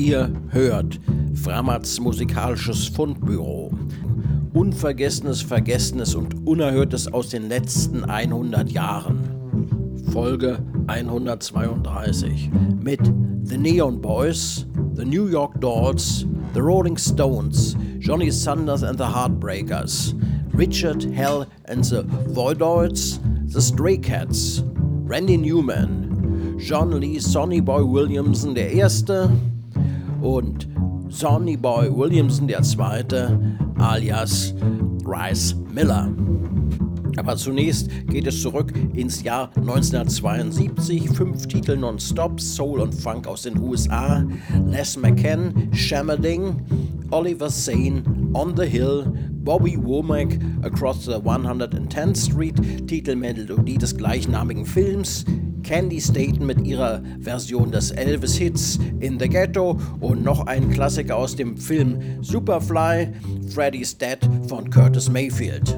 Ihr hört Framats musikalisches Fundbüro. Unvergessenes, Vergessenes und Unerhörtes aus den letzten 100 Jahren. Folge 132 mit The Neon Boys, The New York Dolls, The Rolling Stones, Johnny Sanders and the Heartbreakers, Richard Hell and the Voidoids, The Stray Cats, Randy Newman, John Lee Sonny Boy Williamson der Erste und Sonny Boy Williamson der Zweite, alias Rice Miller. Aber zunächst geht es zurück ins Jahr 1972, 5 Titel nonstop, Soul und Funk aus den USA, Les McCann, Shamading, Oliver Sane, On the Hill, Bobby Womack, Across the 110th Street, Titelmelodie des gleichnamigen Films, Candy Staten mit ihrer Version des Elvis-Hits In the Ghetto und noch ein Klassiker aus dem Film Superfly, Freddy's Dead von Curtis Mayfield.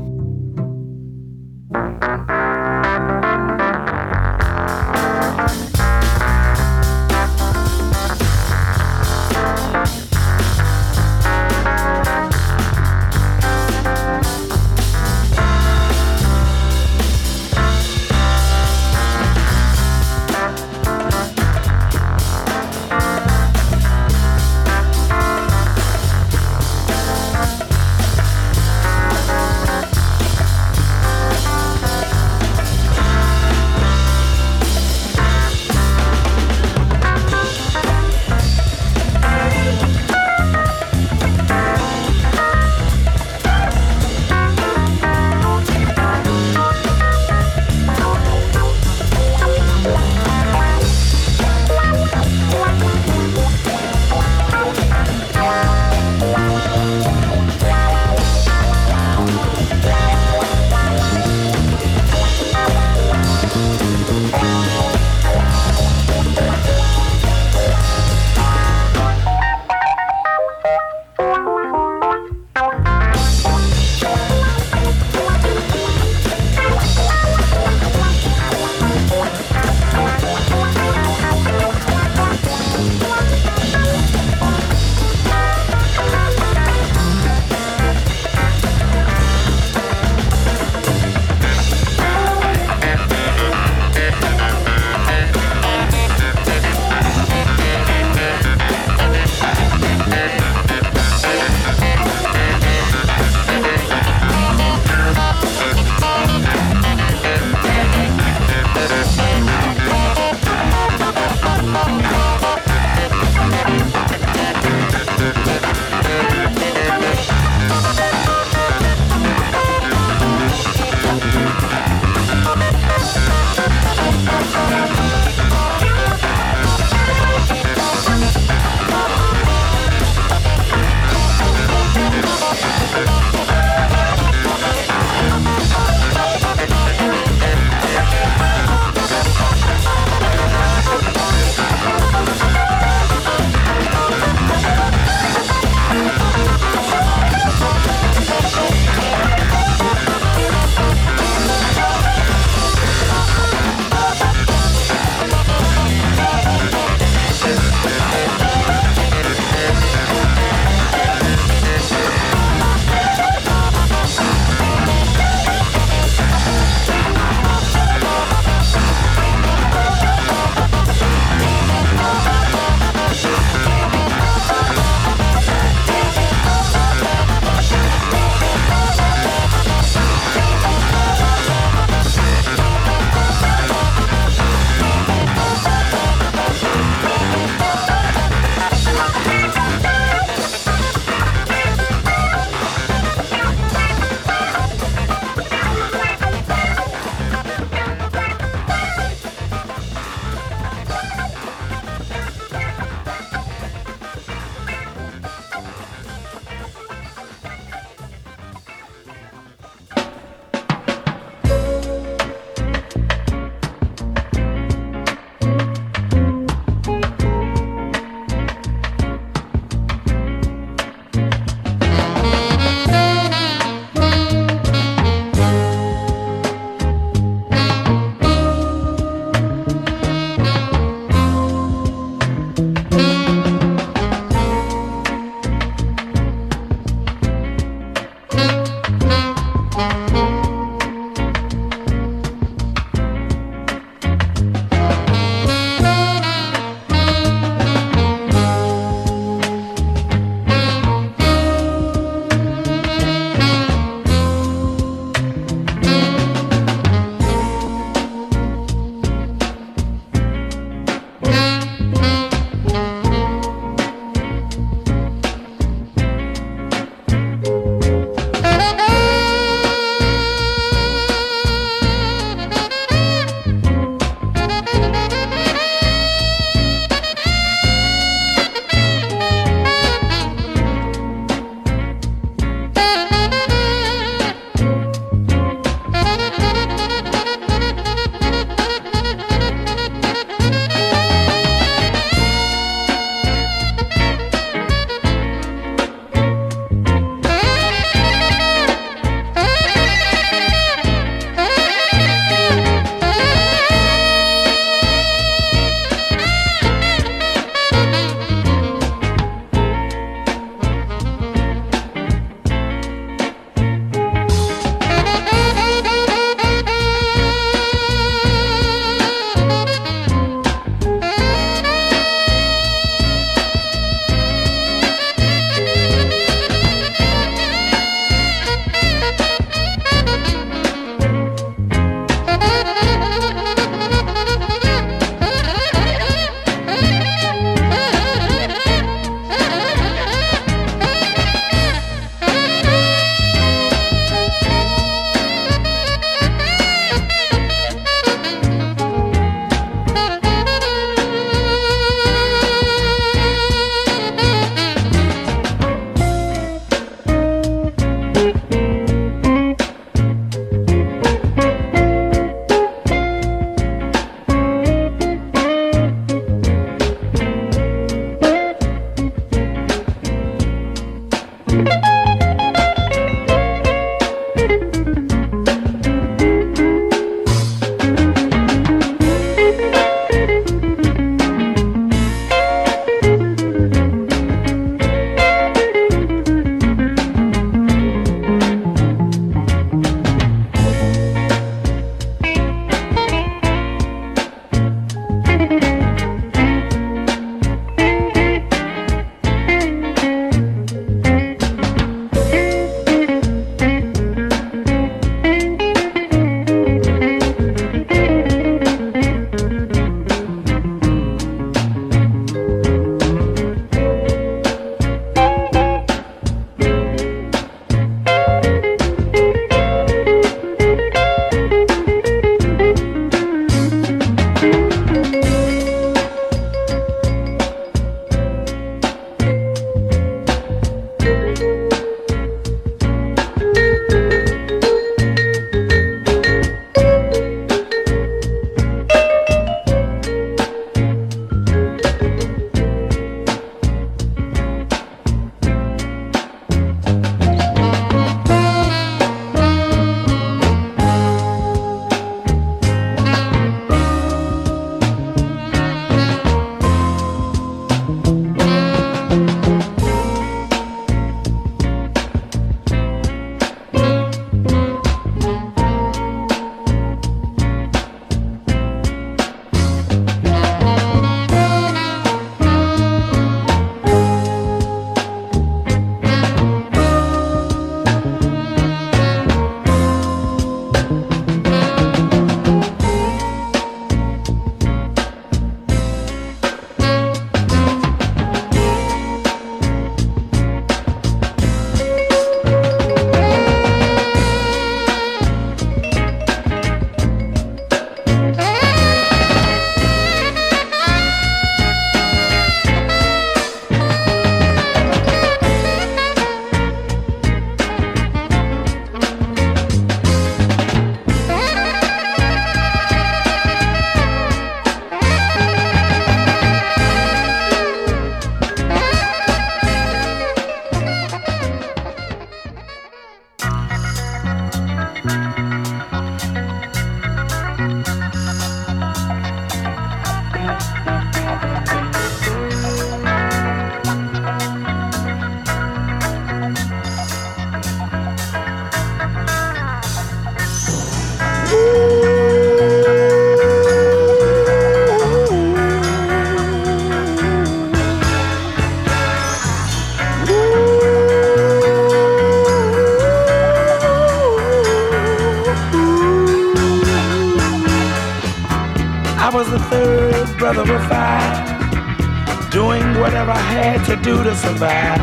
the third brother of five, doing whatever I had to do to survive.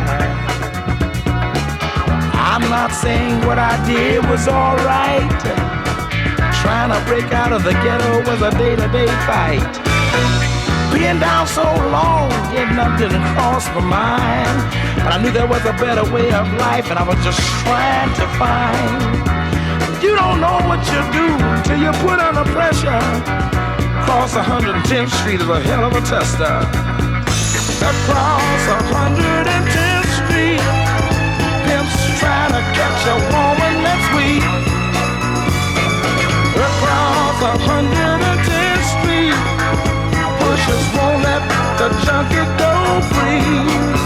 I'm not saying what I did was alright. Trying to break out of the ghetto was a day-to-day fight. Being down so long, getting up didn't cross my mind. But I knew there was a better way of life, and I was just trying to find. You don't know what you do till you put under pressure. Across 110th Street is a hell of a tester. Across 110th Street, pimps trying to catch a woman that's weak. Across 110th Street, pushers won't let the junkie go free.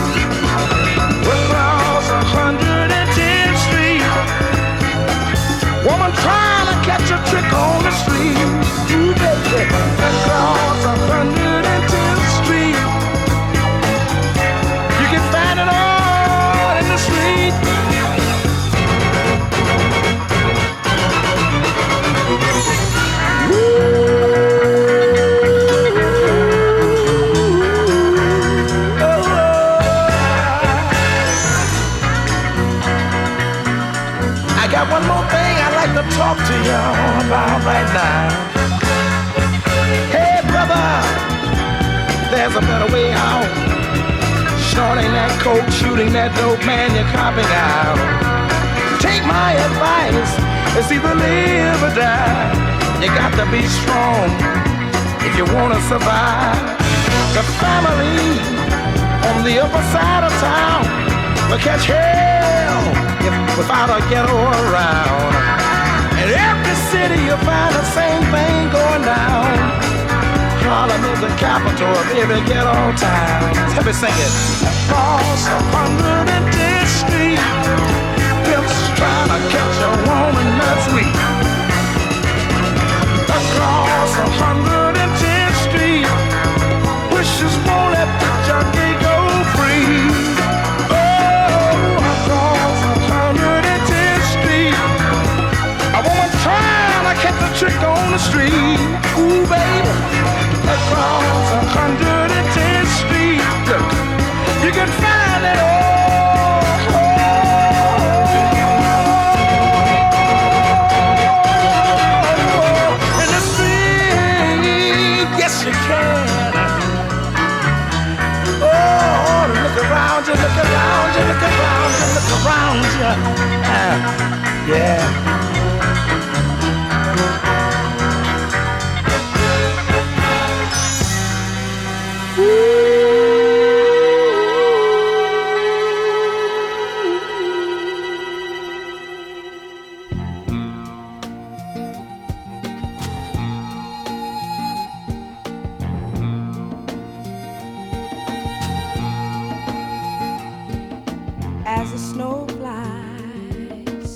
Across 110th Street, woman trying to catch a trick on the street. Ooh, baby. Across 110th Street, you can find it all in the street. One more thing I'd like to talk to y'all about right now. Hey brother, there's a better way out. Shorting that coke, shooting that dope, man, you're copping out. Take my advice, it's either live or die. You got to be strong if you want to survive. The family on the upper side of town will catch hell without a ghetto around. In every city you'll find the same thing going down. Harlem is the capital of every ghetto town. Let me sing it. Across 110th Street, pimps trying to catch a woman that's weak. Across 110th Street, wishes won't let the junkie go free. Kept the trick on the street, ooh baby. Across 110th Street, look, you can find it all in the street. Yes, you can. Oh, look around you, look around you, look around you, look around you. Yeah. As the snow flies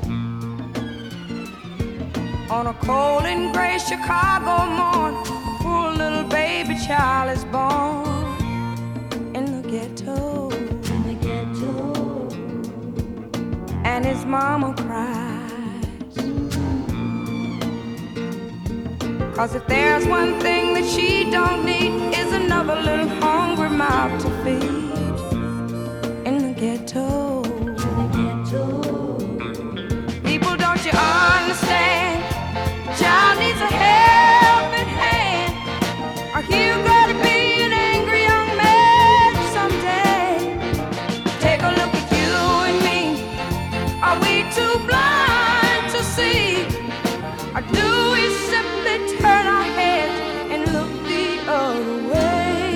on a cold and gray Chicago morn, a poor little baby child is born in the ghetto. And his mama cries, 'cause if there's one thing that she don't need is another little hungry mouth to feed. In the ghetto, people, don't you understand? Child needs a helping hand, or he'll grow to be an angry young man someday. Take a look at you and me. Are we too blind to see, or do we simply turn our heads and look the other way?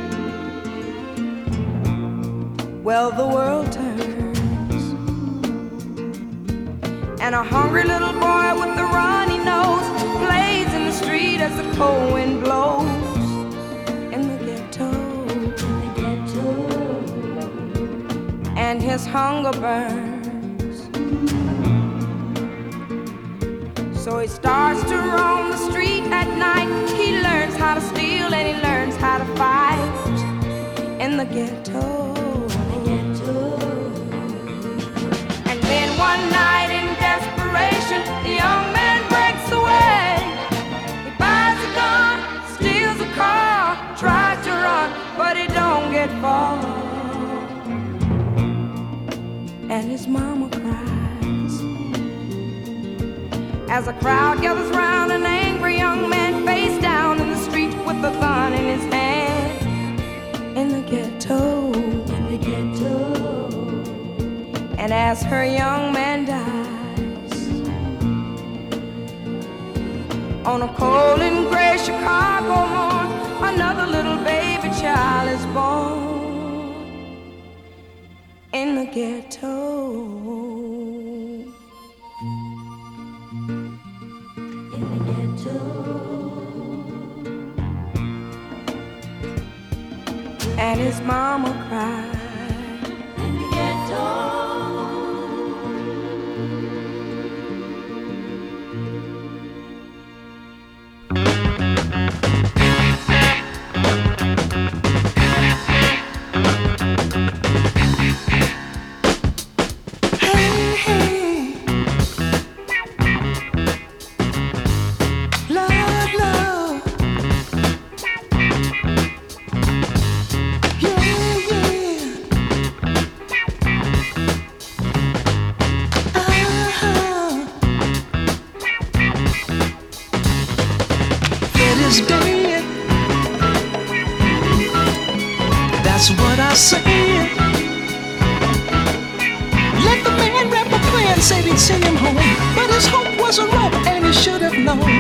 Well, the world turns, and a hungry little boy with a runny nose plays in the street as the cold wind blows. In the ghetto, and his hunger burns. So he starts to roam the street at night. He learns how to steal and he learns how to fight. In the ghetto. And then one night in desperation, the young man breaks away. He buys a gun, steals and his mama cries. As a crowd gathers round an angry young man face down in the street with a gun in his hand. In the ghetto, and as her young man dies, on a cold and gray Chicago morn, another little baby child is born in the ghetto. And his mama cried in the ghetto. That's what I said. Let the man rap a plan, said he'd send him home, but his hope was a rope and he should have known.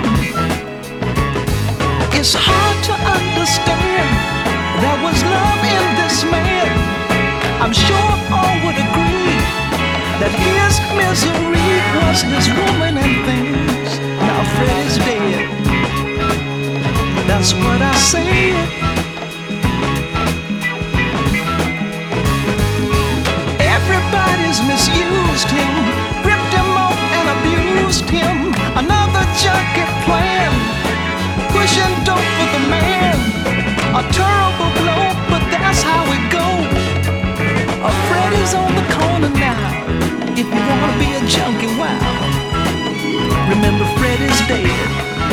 It's hard to understand there was love in this man. I'm sure all would agree that his misery was his woman and things. Now Fred is dead. That's what I said. Everybody's misused him, ripped him off and abused him. Another junkie plan, pushing dope for the man. A terrible blow, but that's how it goes. Freddy's on the corner now. If you wanna be a junkie, wow, remember Freddy's dead.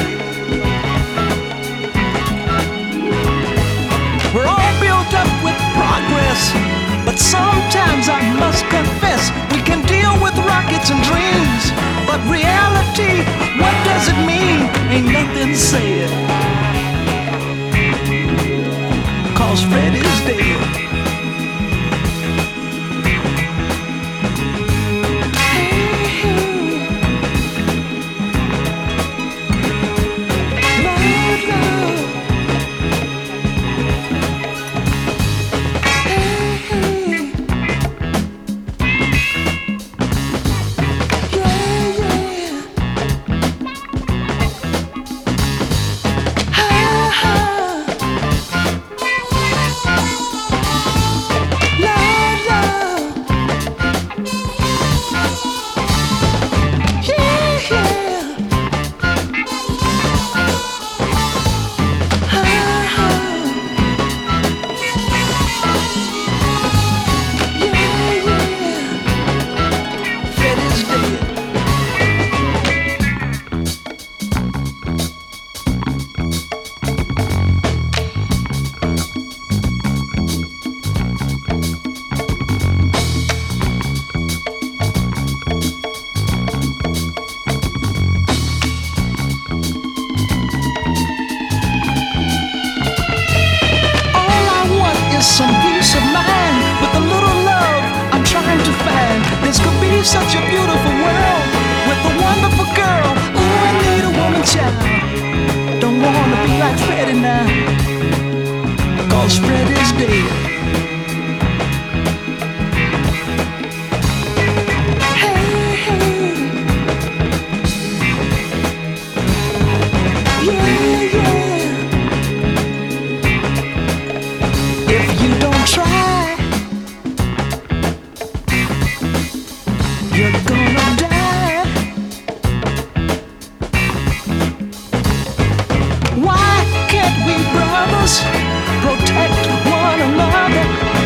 We're all built up with progress, but sometimes I must confess we can deal with rockets and dreams, but reality, what does it mean? Ain't nothing said, 'cause Freddy's dead. Some peace of mind with a little love I'm trying to find. This could be such a beautiful world with a wonderful girl. Ooh, I need a woman child. Don't wanna be like Freddie now, 'cause Freddie's dead. Hey, hey. Yeah, yeah. If you don't try, you're gonna die. Why can't we brothers protect one another?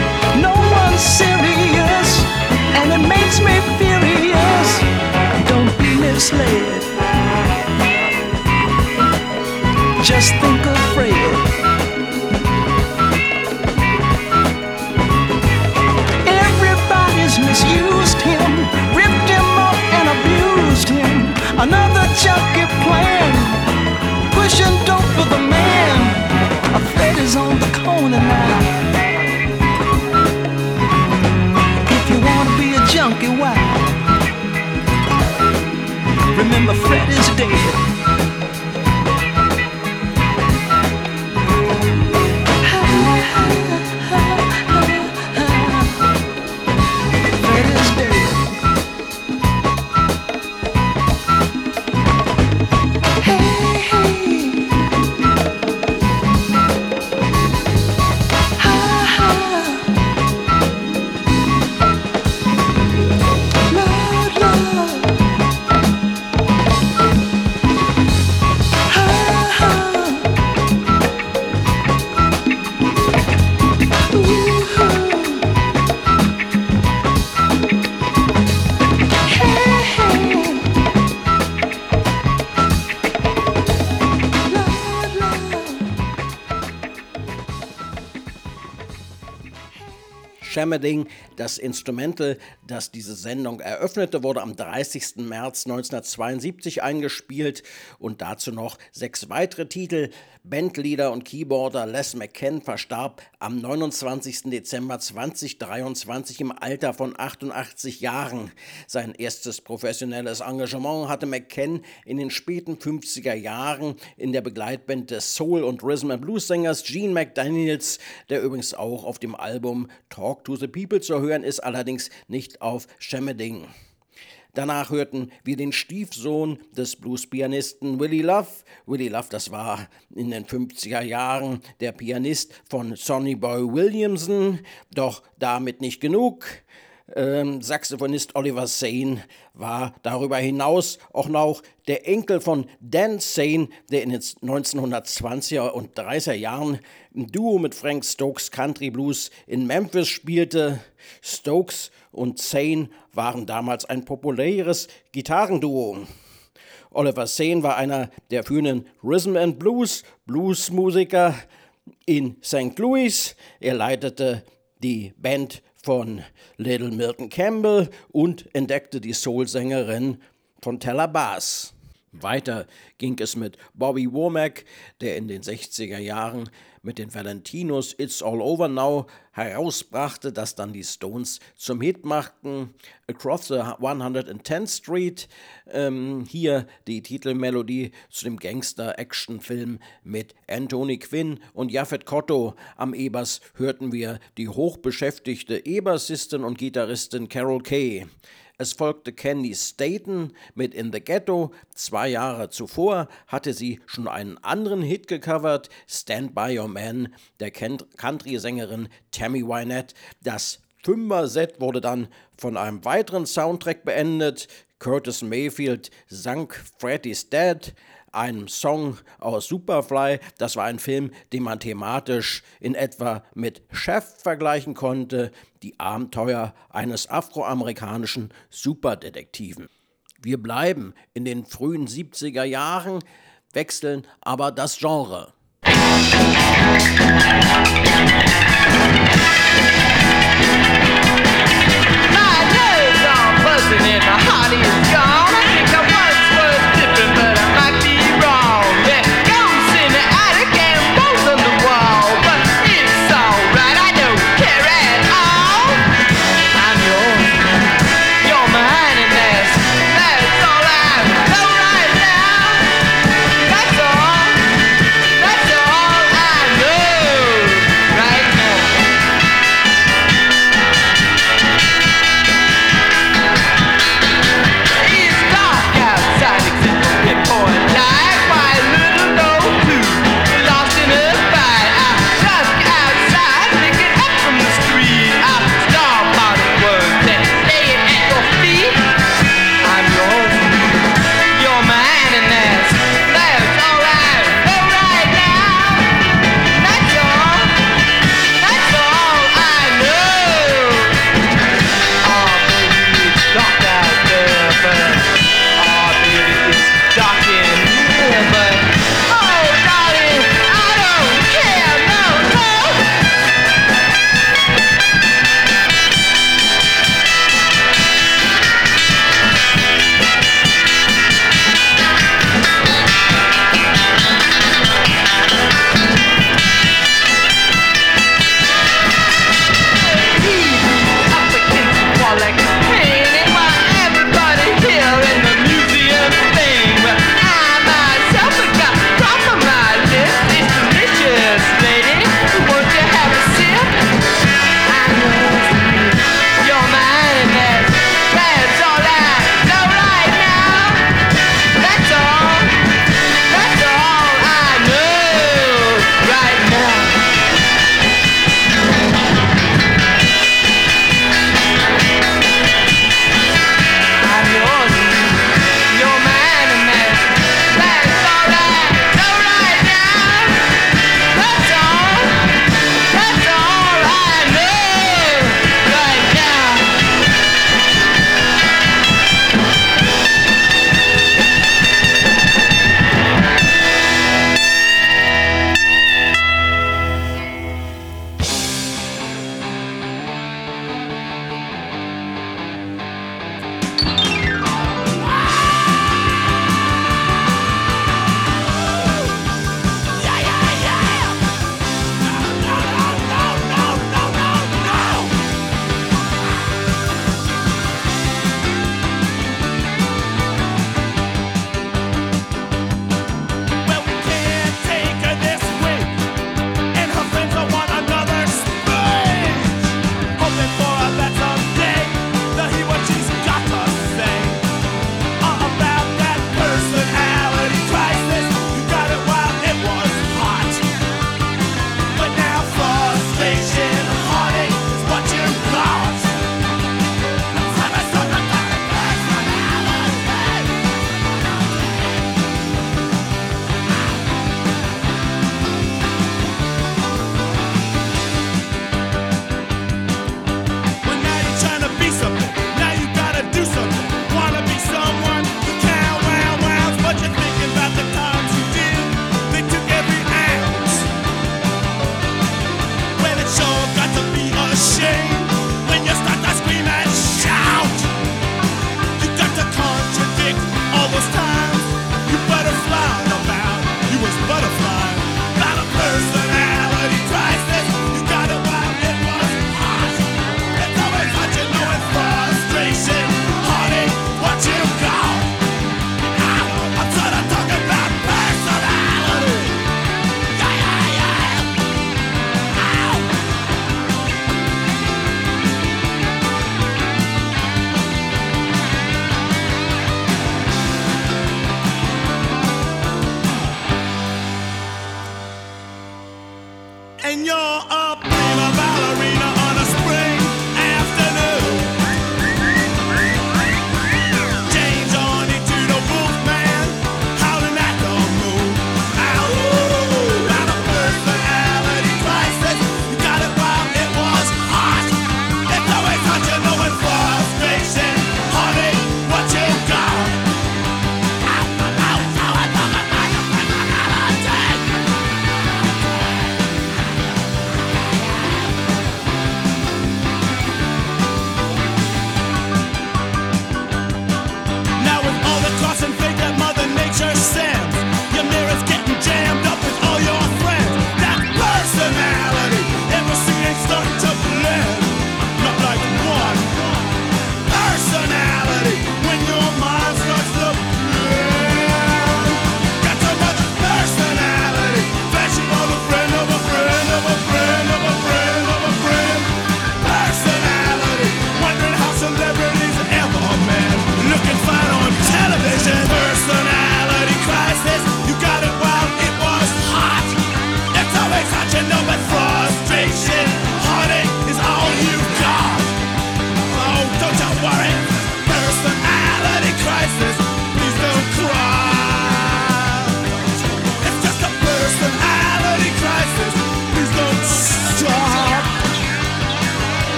Shamading. Das Instrumental, das diese Sendung eröffnete, wurde am 30. März 1972 eingespielt und dazu noch 6 weitere Titel. Bandleader und Keyboarder Les McCann verstarb am 29. Dezember 2023 im Alter von 88 Jahren. Sein erstes professionelles Engagement hatte McCann in den späten 50er Jahren in der Begleitband des Soul- und Rhythm-and-Blues-Sängers Gene McDaniels, der übrigens auch auf dem Album Talk to the People zu hören ist, allerdings nicht auf Shamading. Danach hörten wir den Stiefsohn des Blues-Pianisten Willie Love. Willie Love, das war in den 50er Jahren der Pianist von Sonny Boy Williamson, doch damit nicht genug. Saxophonist Oliver Sane war darüber hinaus auch noch der Enkel von Dan Sane, der in den 1920er und 30er Jahren im Duo mit Frank Stokes Country Blues in Memphis spielte. Stokes und Sane waren damals ein populäres Gitarrenduo. Oliver Sane war einer der führenden Rhythm-and-Blues-Musiker in St. Louis. Er leitete die Band von Little Milton Campbell und entdeckte die Soul-Sängerin von Tella Bass. Weiter ging es mit Bobby Womack, der in den 60er Jahren mit den Valentinos It's All Over Now herausbrachte, das dann die Stones zum Hit machten. Across the 110th Street, hier die Titelmelodie zu dem Gangster-Action-Film mit Anthony Quinn und Japhet Kotto. Am E-Bass hörten wir die hochbeschäftigte E-Bassistin und Gitarristin Carol Kay. Es folgte Candy Staton mit In the Ghetto. 2 Jahre zuvor hatte sie schon einen anderen Hit gecovert, Stand By Your Man, der Country-Sängerin Tammy Wynette. Das 5er-Set wurde dann von einem weiteren Soundtrack beendet. Curtis Mayfield sang Freddy's Dead, einem Song aus Superfly. Das war ein Film, den man thematisch in etwa mit Chef vergleichen konnte, die Abenteuer eines afroamerikanischen Superdetektiven. Wir bleiben in den frühen 70er Jahren, wechseln aber das Genre.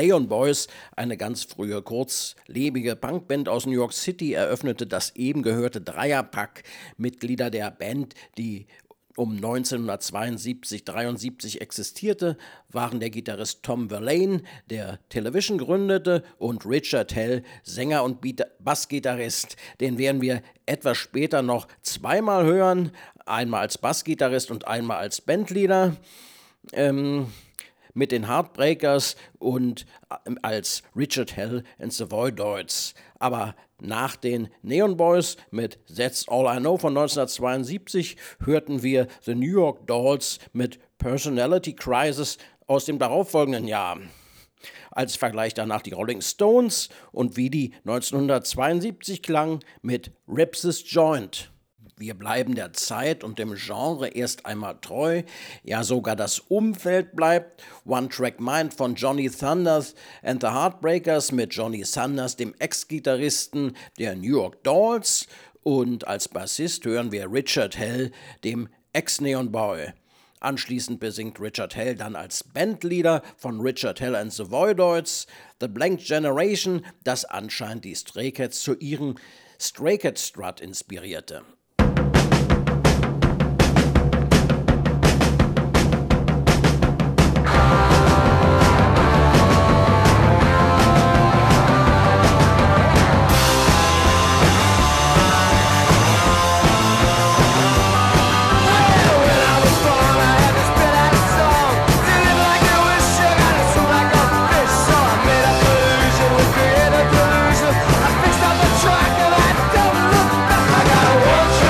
Neon Boys, eine ganz frühe, kurzlebige Punkband aus New York City, eröffnete das eben gehörte Dreierpack. Mitglieder der Band, die um 1972-73 existierte, waren der Gitarrist Tom Verlaine, der Television gründete, und Richard Hell, Sänger und Bassgitarrist. Den werden wir etwas später noch zweimal hören, einmal als Bassgitarrist und einmal als Bandleader. Mit den Heartbreakers und als Richard Hell and the Voidoids. Aber nach den Neon Boys mit That's All I Know von 1972 hörten wir The New York Dolls mit Personality Crisis aus dem darauffolgenden Jahr. Als Vergleich danach die Rolling Stones und wie die 1972 klang mit Rips This Joint. Wir bleiben der Zeit und dem Genre erst einmal treu, ja sogar das Umfeld bleibt. One Track Mind von Johnny Thunders and the Heartbreakers mit Johnny Thunders, dem Ex-Gitarristen der New York Dolls, und als Bassist hören wir Richard Hell, dem Ex-Neon Boy. Anschließend besingt Richard Hell dann als Bandleader von Richard Hell and the Voidoids The Blank Generation, das anscheinend die Stray Cats zu ihrem Stray Cat Strut inspirierte. I got one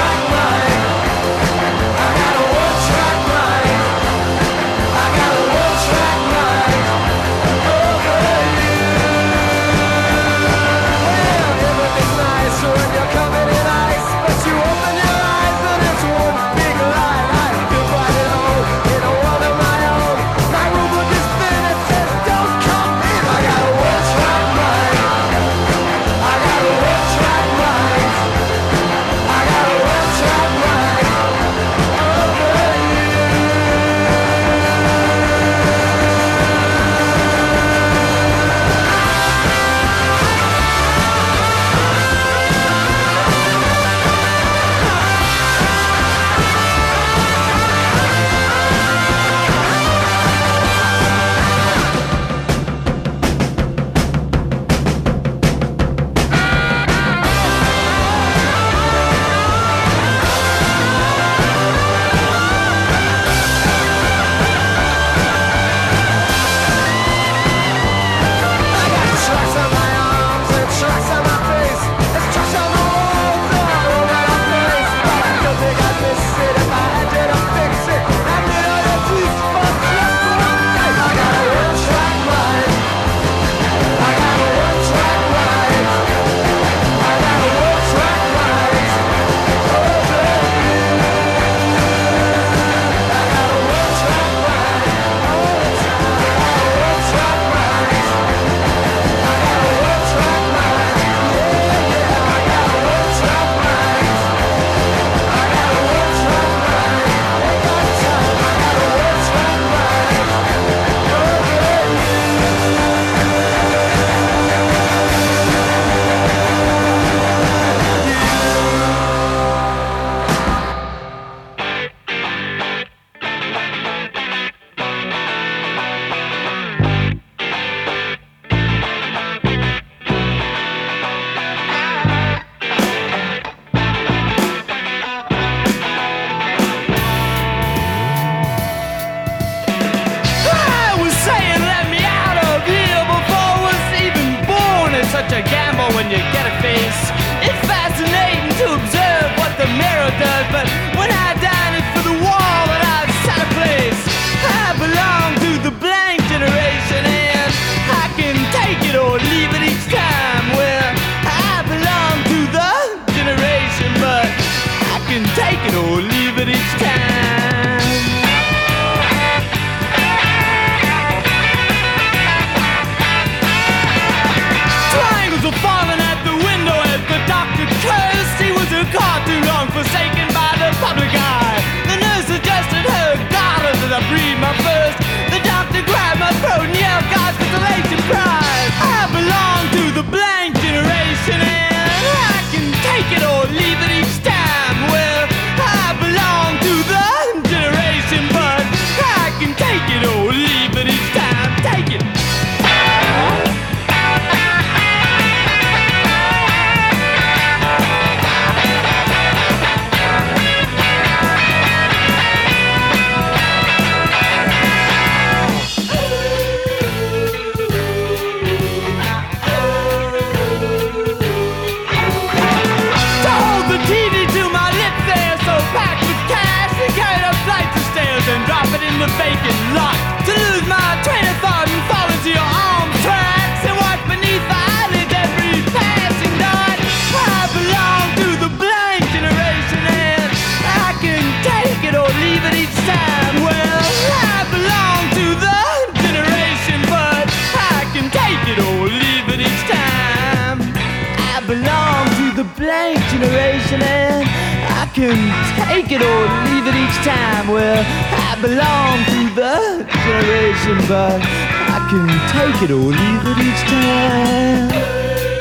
vacant lot, to lose my train of thought and fall into your arms tracks and walk beneath the eyelids every passing night. I belong to the blank generation and I can take it or leave it each time. Well, I belong to the generation, but I can take it or leave it each time. I belong to the blank generation and I can take it or leave it each time. Well, I belong to the generation, but I can take it or leave it each time.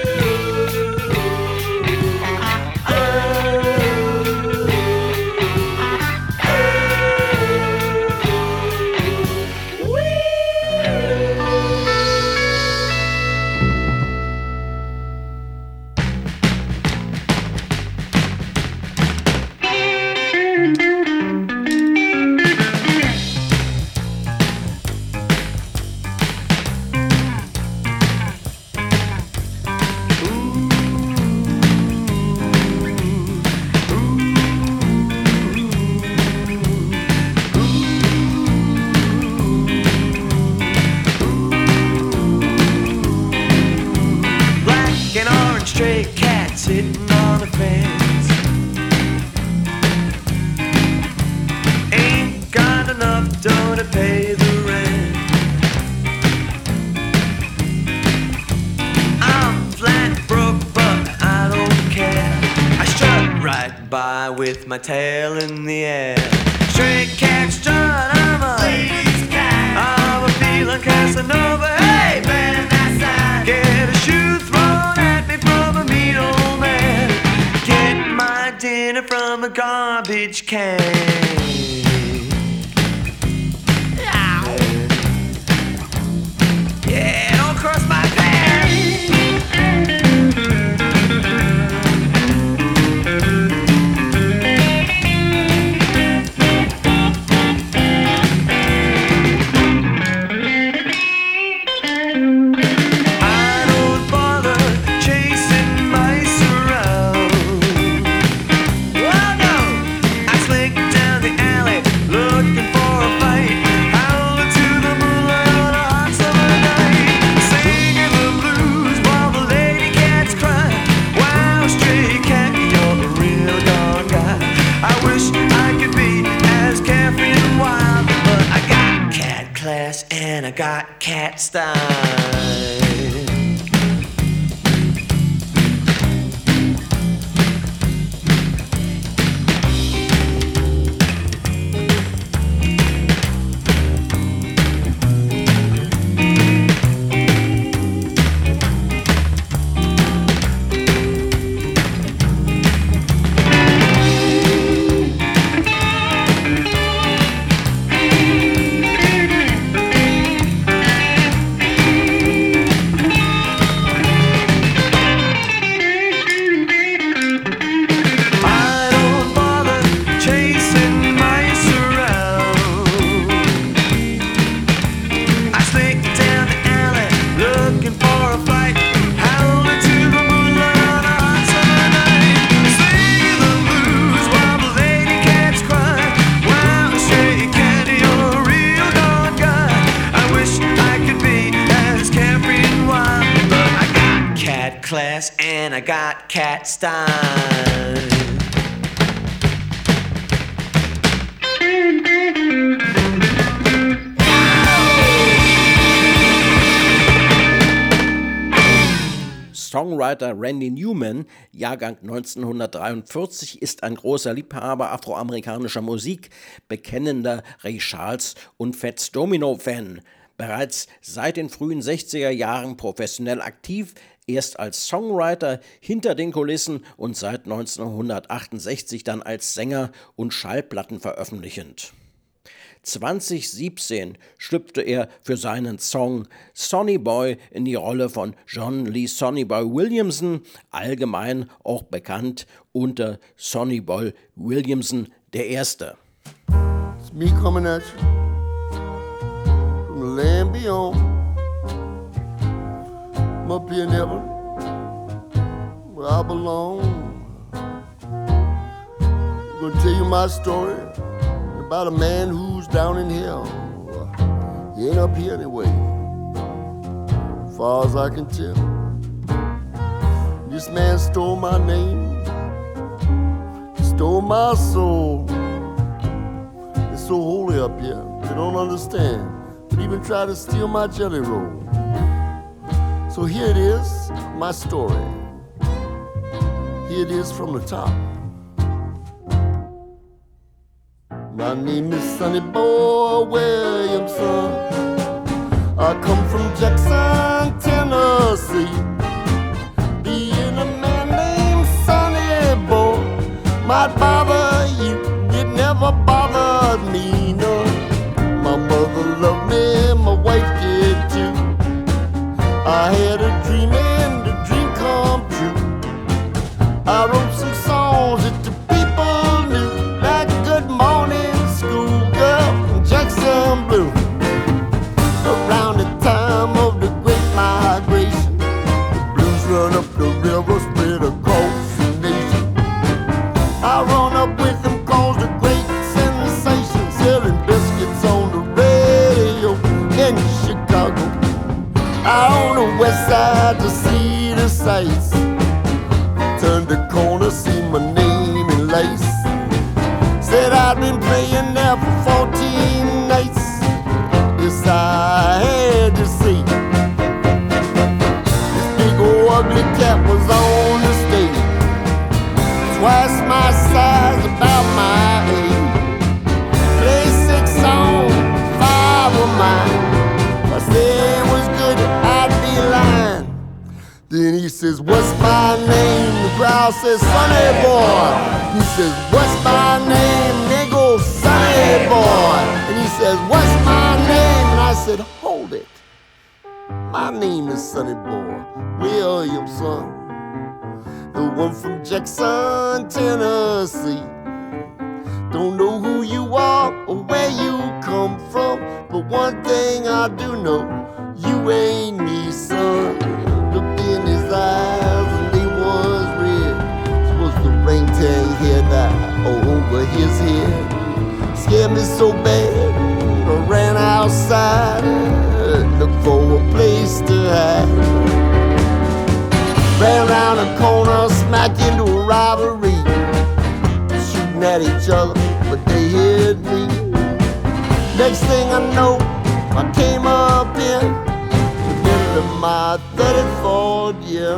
With my tail in the air, stray cat strut, I'm a ladies' cat. I'm a feeling Casanova. Hey man, that's get a shoe thrown at me from a mean old man. Get my dinner from a garbage can. Yeah, don't cross my path. And I got cat style. Class and I got cat style. Songwriter Randy Newman, Jahrgang 1943, ist ein großer Liebhaber afroamerikanischer Musik, bekennender Ray Charles und Fats Domino-Fan. Bereits seit den frühen 60er Jahren professionell aktiv, erst als Songwriter hinter den Kulissen und seit 1968 dann als Sänger und Schallplatten veröffentlichend. 2017 schlüpfte er für seinen Song Sonny Boy in die Rolle von John Lee Sonny Boy Williamson, allgemein auch bekannt unter Sonny Boy Williamson I. It's me coming at you from the land beyond. I'm up here in heaven where I belong. I'm gonna tell you my story, about a man who's down in hell. He ain't up here anyway, far as I can tell. This man stole my name, he stole my soul. It's so holy up here, they don't understand, but even try to steal my jelly roll. So here it is, my story. Here it is from the top. My name is Sonny Boy Williamson. I come from Jackson, Tennessee. Being a man named Sonny Boy might bother you, it never bothered me, no. My mother loved me, my wife did too. I had a dream and the dream come true. I wrote some songs that the people knew, like Good Morning Schoolgirl and Jackson Blue. Around the time of the Great Migration, the blues run up the river, spread across the nation. I run up with them cause the great sensation, selling biscuits on the radio in Chicago. Out on the west side to see the sights. Turned the corner, see my name in lace. Said I'd been playing there for 14 nights. Yes, I had to see. This big old ugly cat was on the stage, twice my size, about my age. Play 6 songs, 5 of mine. If I said it was good, I'd be lying. Then he says, what's my name? The crowd says, Sonny Boy. He says, what's my name? They go, Sonny Boy. And he says, what's my name? And I said, hold it. My name is Sonny Boy Williamson, the one from Jackson, Tennessee. Don't know who you are or where you come from, but one thing I do know, you ain't me, son. Looked in his eyes and they was red. Supposed to rain tang hair now over his head. Scared me so bad, I ran outside, looked for a place to hide. Ran around a corner, smacked into a rivalry, shooting at each other, but they hit me. Next thing I know, I came up in the middle of my 34th year.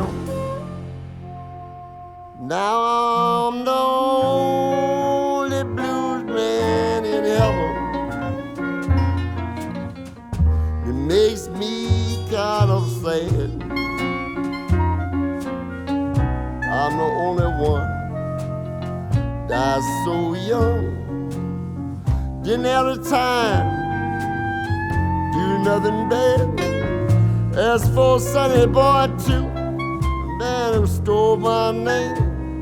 Now I'm the only blues man in heaven. It makes me kind of sad. I'm the only one, died so young. Didn't have the time, do nothing bad. As for Sonny Boy too, the man who stole my name,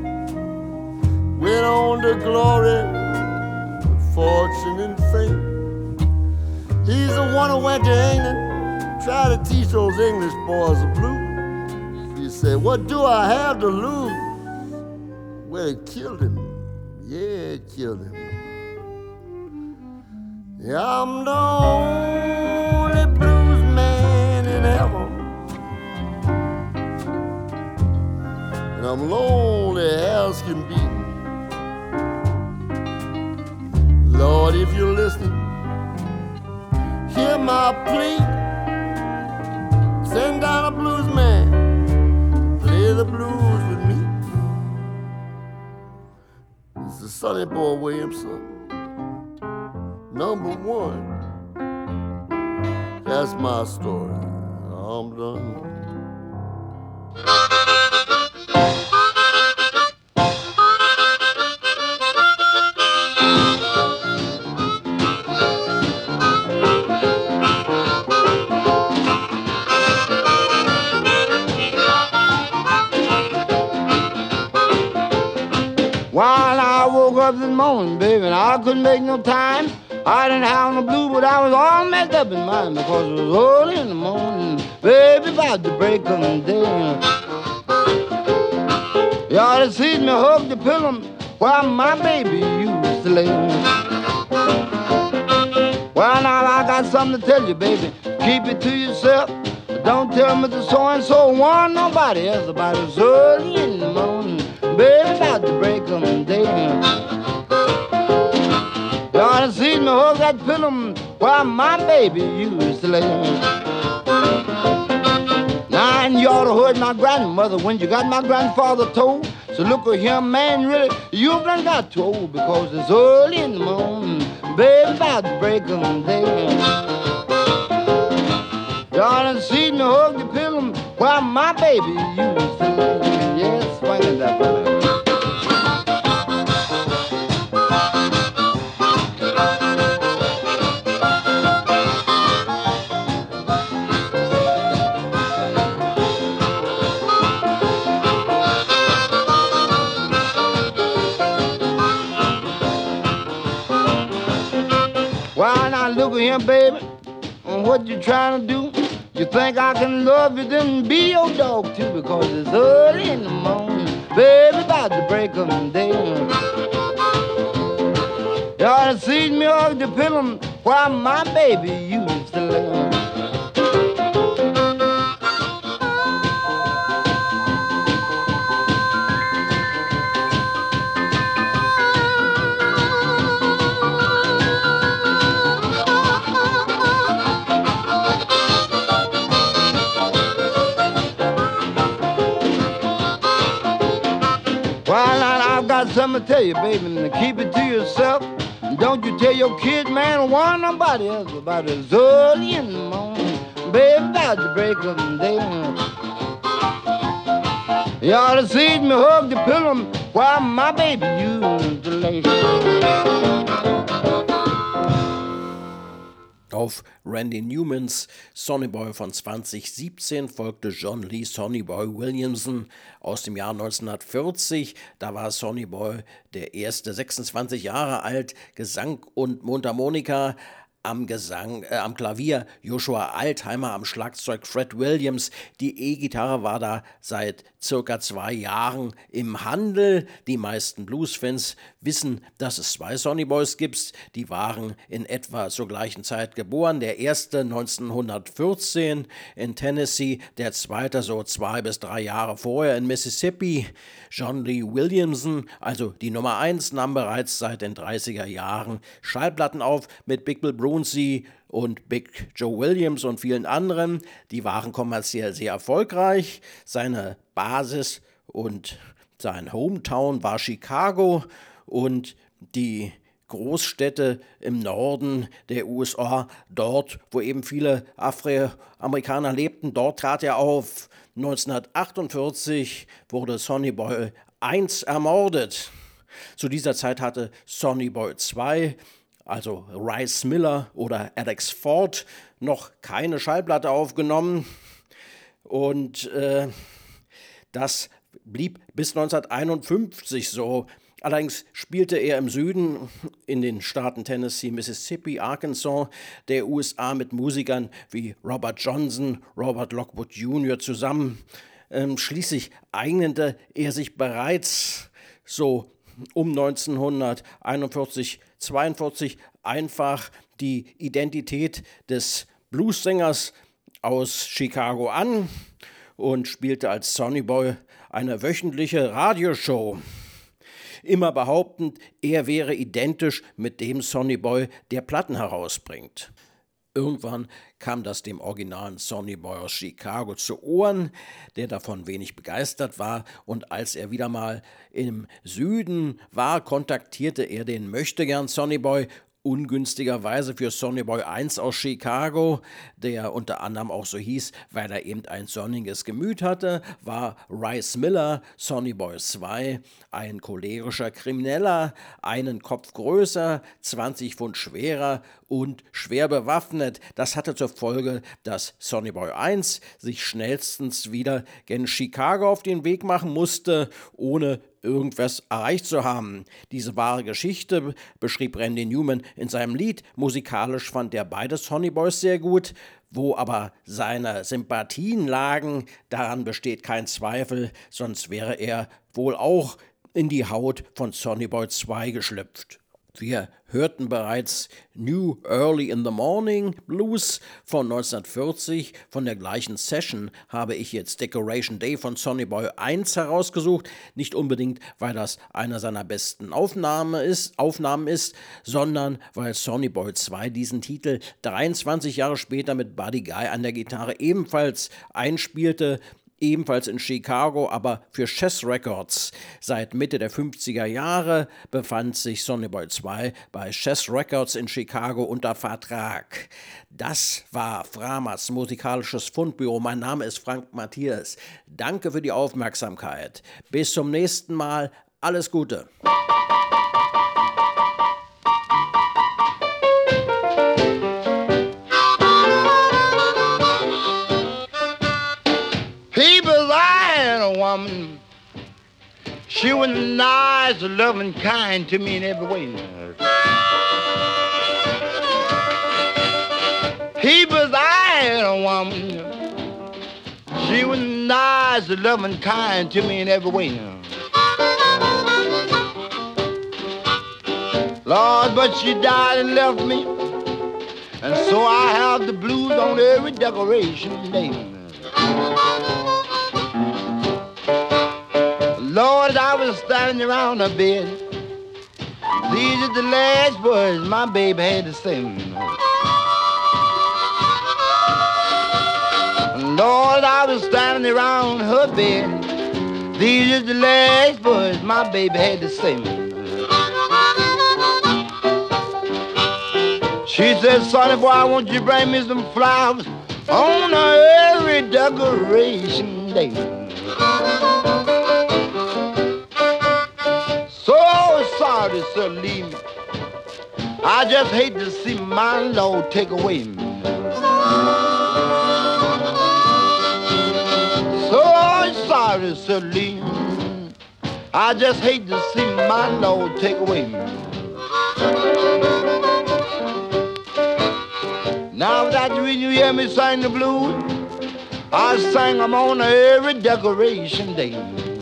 went on to glory, fortune and fame. He's the one who went to England, tried to teach those English boys the blues. He said, what do I have to lose? Well, it killed him. Yeah, it killed him. Yeah, I'm the only blues man in heaven, and I'm lonely as can be. Lord, if you're listening, hear my plea. Send down a blues man, play the blues with me. It's the Sonny Boy Williamson, number 1. That's my story. I'm done. While I woke up this morning, baby, and I couldn't make no time. I didn't have no blue, but I was all messed up in mind because it was early in the morning, baby, about the break of the day. You ought to see me hug the pillow while my baby used to lay. Well, now I got something to tell you, baby. Keep it to yourself. Don't tell Mr. So-and-so, warn nobody else about it. It's early in the morning, baby, about to break of day. You ought to see me hug that pillow while my baby used to lay. Now, and you ought to heard my grandmother when you got my grandfather told. So look at him, man, really, you done got too old because it's early in the morning, baby, about to break of day. You ought to see me hug the pillow while my baby used to lay. Yes, swing it that way. Well, now look at him, baby, and what you trying to do? You think I can love you, then be your dog too, because it's early in the morning, baby, about to break of day. You ought to see me hug the pillow while my baby used to lay. Something to tell you, baby, and keep it to yourself. And don't you tell your kid, man, warn nobody else about it. It's early in the morning, baby, about to break of day. You ought to see me hug the pillow while my baby used to lay. Auf Randy Newmans Sonny Boy von 2017 folgte John Lee Sonny Boy Williamson aus dem Jahr 1940. Da war Sonny Boy der erste, 26 Jahre alt, Gesang und Mundharmonika. Am Klavier Joshua Altheimer, am Schlagzeug Fred Williams. Die E-Gitarre war da seit circa 2 Jahren im Handel. Die meisten Bluesfans wissen, dass es 2 Sonny Boys gibt. Die waren in etwa zur gleichen Zeit geboren. Der erste 1914 in Tennessee, der zweite so 2 bis 3 Jahre vorher in Mississippi. John Lee Williamson, also die Nummer 1, nahm bereits seit den 30er Jahren Schallplatten auf mit Big Bill Brunsey und Big Joe Williams und vielen anderen. Die waren kommerziell sehr erfolgreich. Seine Basis und sein Hometown war Chicago und die Großstädte im Norden der USA, dort, wo eben viele Afroamerikaner lebten, dort trat er auf. 1948 wurde Sonny Boy 1 ermordet. Zu dieser Zeit hatte Sonny Boy 2, also Rice Miller oder Alex Ford, noch keine Schallplatte aufgenommen. Und das blieb bis 1951 so. Allerdings spielte er im Süden in den Staaten Tennessee, Mississippi, Arkansas der USA mit Musikern wie Robert Johnson, Robert Lockwood Jr. zusammen. Schließlich eignete er sich bereits so um 1941, 1942 einfach die Identität des Bluessängers aus Chicago an und spielte als Sonny Boy eine wöchentliche Radioshow. Immer behauptend, er wäre identisch mit dem Sonny Boy, der Platten herausbringt. Irgendwann kam das dem originalen Sonny Boy aus Chicago zu Ohren, der davon wenig begeistert war, und als er wieder mal im Süden war, kontaktierte er den Möchtegern Sonny Boy, ungünstigerweise für Sonny Boy 1 aus Chicago, der unter anderem auch so hieß, weil er eben ein sonniges Gemüt hatte, war Rice Miller, Sonny Boy 2, ein cholerischer Krimineller, einen Kopf größer, 20 Pfund schwerer und schwer bewaffnet. Das hatte zur Folge, dass Sonny Boy 1 sich schnellstens wieder gen Chicago auf den Weg machen musste, ohne irgendwas erreicht zu haben. Diese wahre Geschichte beschrieb Randy Newman in seinem Lied. Musikalisch fand er beide Sonny Boys sehr gut. Wo aber seine Sympathien lagen, daran besteht kein Zweifel, sonst wäre er wohl auch in die Haut von Sonny Boy 2 geschlüpft. Wir hörten bereits New Early in the Morning Blues von 1940. Von der gleichen Session habe ich jetzt Decoration Day von Sonny Boy 1 herausgesucht. Nicht unbedingt, weil das einer seiner besten Aufnahmen ist, sondern weil Sonny Boy 2 diesen Titel 23 Jahre später mit Buddy Guy an der Gitarre ebenfalls einspielte. Ebenfalls in Chicago, aber für Chess Records. Seit Mitte der 50er Jahre befand sich Sonny Boy 2 bei Chess Records in Chicago unter Vertrag. Das war Framers musikalisches Fundbüro. Mein Name ist Frank Matthias. Danke für die Aufmerksamkeit. Bis zum nächsten Mal. Alles Gute. Woman, she was nice, loving, kind to me in every way. He was I a woman, she was nice, loving, kind to me in every way. Lord, but she died and left me, and so I have the blues on every decoration day. Lord, I was standing around her bed. These are the last words my baby had to say. Lord, I was standing around her bed. These are the last words my baby had to say. She said, sonny boy, I want you to bring me some flowers on every decoration day. Sorry, sir, leave me. I just hate to see my Lord take away me. So sorry, sir, leave me. I just hate to see my Lord take away me. Now that when you hear me sing the blues, I sing them on every decoration day.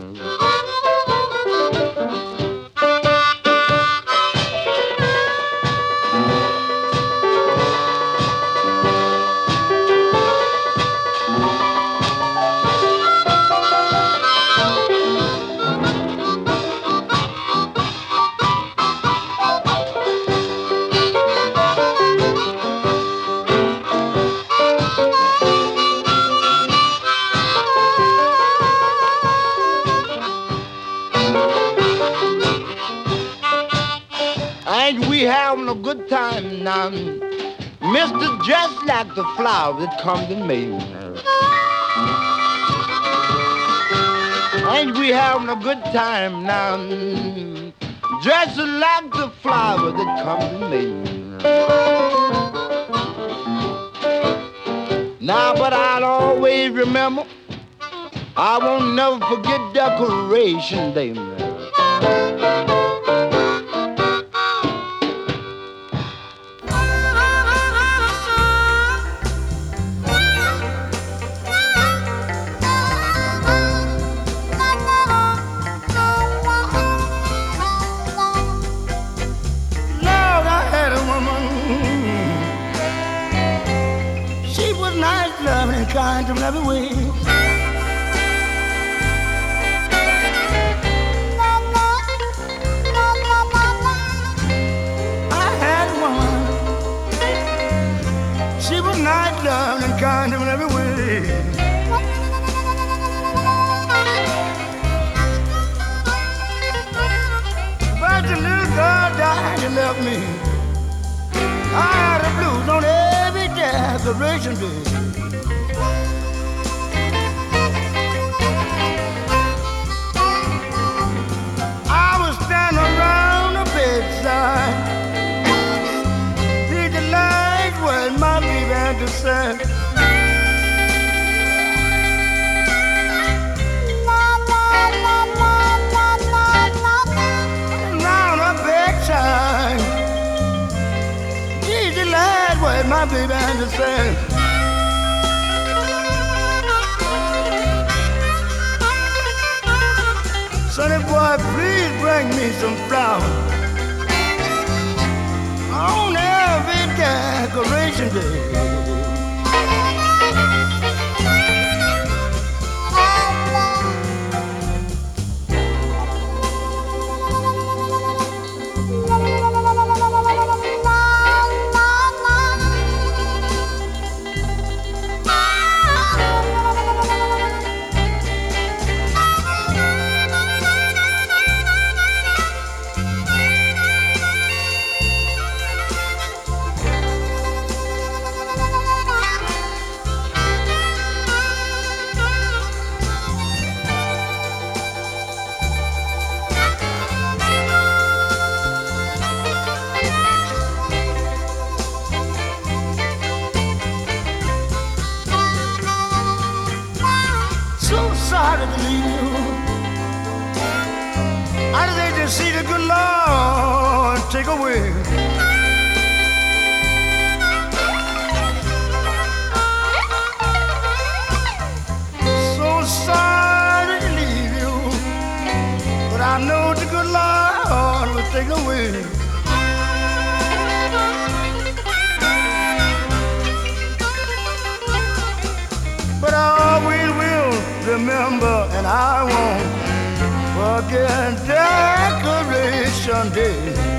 Having a good time now, Mr. Just like the flower that comes in May. Ain't we having a good time now, just like the flower that comes in May. Now, but I'll always remember, I won't never forget Decoration Day. Kind to every way. I had one. She was nice, loving, and kind in every way. But the little girl died and left me. I had the blues on every decoration day. These the last words my baby had to say. Round her bedside, these the last words my baby had to say. Sonny boy, please bring me some flowers on every decoration day. Sorry to leave you. I just hate to see the good Lord take away. So sorry to leave you, but I know the good Lord will take away. But I always will remember, and I won't forget Decoration Day.